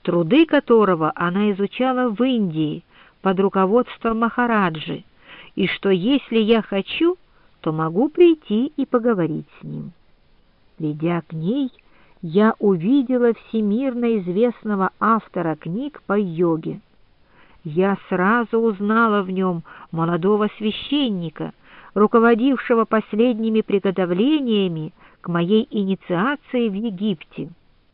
труды которого она изучала в Индии под руководством Махараджи, и что если я хочу, то могу прийти и поговорить с ним. Придя к ней, я увидела всемирно известного автора книг по йоге. Я сразу узнала в нем молодого священника, руководившего последними приготовлениями к моей инициации в Египте.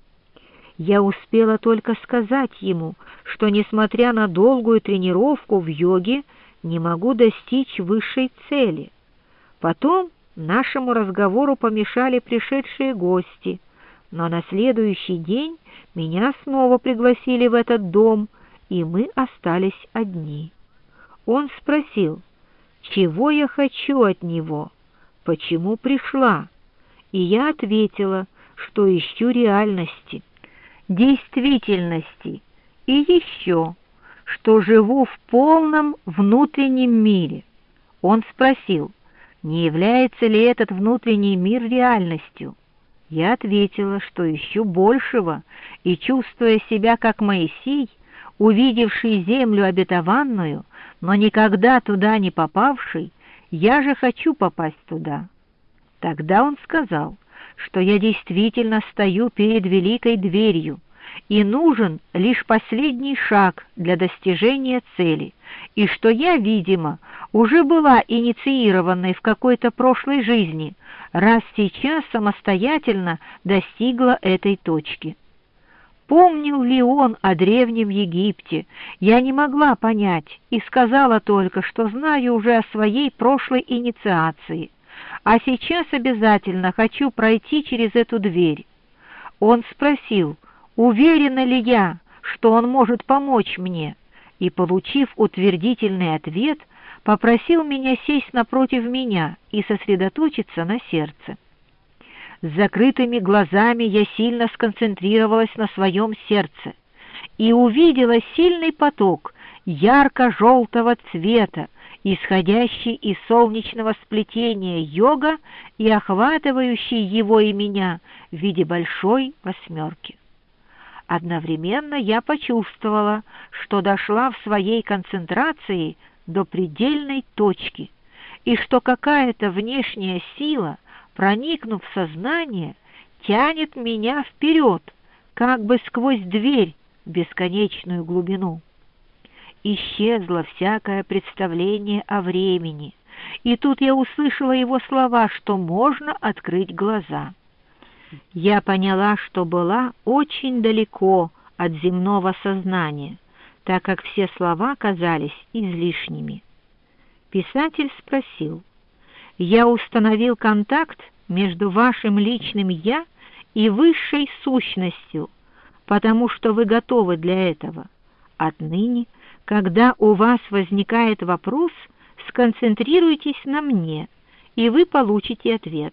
Я успела только сказать ему, что, несмотря на долгую тренировку в йоге, не могу достичь высшей цели. Потом нашему разговору помешали пришедшие гости, но на следующий день меня снова пригласили в этот дом, и мы остались одни. Он спросил, чего я хочу от него, почему пришла, и я ответила, что ищу реальности, действительности и еще, что живу в полном внутреннем мире. Он спросил, не является ли этот внутренний мир реальностью. Я ответила, что ищу большего, и, чувствуя себя как Моисей, увидевший землю обетованную, но никогда туда не попавший, я же хочу попасть туда. Тогда он сказал, что я действительно стою перед великой дверью, и нужен лишь последний шаг для достижения цели, и что я, видимо, уже была инициированной в какой-то прошлой жизни, раз сейчас самостоятельно достигла этой точки. Помнил ли он о древнем Египте, я не могла понять и сказала только, что знаю уже о своей прошлой инициации, а сейчас обязательно хочу пройти через эту дверь. Он спросил, уверена ли я, что он может помочь мне, и, получив утвердительный ответ, попросил меня сесть напротив меня и сосредоточиться на сердце. С закрытыми глазами я сильно сконцентрировалась на своем сердце и увидела сильный поток ярко-желтого цвета, исходящий из солнечного сплетения йога и охватывающий его и меня в виде большой восьмерки. Одновременно я почувствовала, что дошла в своей концентрации до предельной точки, и что какая-то внешняя сила, проникнув в сознание, тянет меня вперед, как бы сквозь дверь в бесконечную глубину. Исчезло всякое представление о времени, и тут я услышала его слова, что можно открыть глаза. Я поняла, что была очень далеко от земного сознания, так как все слова казались излишними. Писатель спросил, «Я установил контакт между вашим личным «я» и высшей сущностью, потому что вы готовы для этого. Отныне, когда у вас возникает вопрос, сконцентрируйтесь на мне, и вы получите ответ.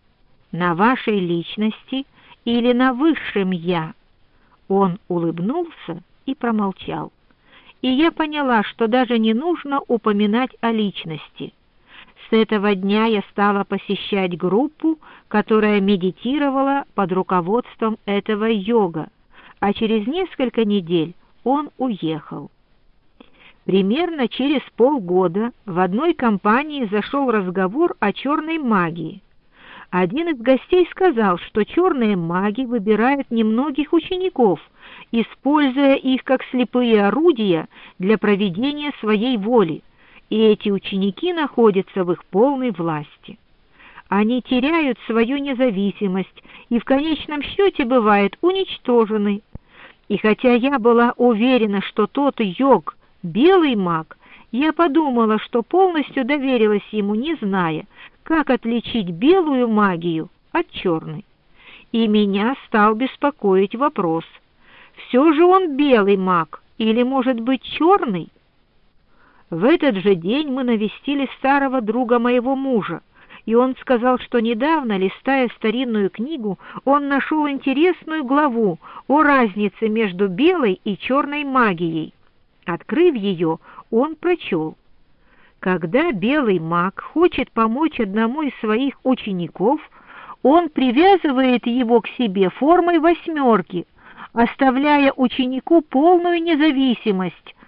На вашей личности или на высшем «я». Он улыбнулся и промолчал. И я поняла, что даже не нужно упоминать о личности. С этого дня я стала посещать группу, которая медитировала под руководством этого йога, а через несколько недель он уехал. Примерно через полгода в одной компании зашел разговор о черной магии. Один из гостей сказал, что черные маги выбирают немногих учеников, используя их как слепые орудия для проведения своей воли, и эти ученики находятся в их полной власти. Они теряют свою независимость и в конечном счете бывают уничтожены. И хотя я была уверена, что тот йог — белый маг, я подумала, что полностью доверилась ему, не зная, как отличить белую магию от черной. И меня стал беспокоить вопрос, все же он белый маг или, может быть, черный? В этот же день мы навестили старого друга моего мужа, и он сказал, что недавно, листая старинную книгу, он нашел интересную главу о разнице между белой и черной магией. Открыв ее, он прочел: когда белый маг хочет помочь одному из своих учеников, он привязывает его к себе формой восьмерки, оставляя ученику полную независимость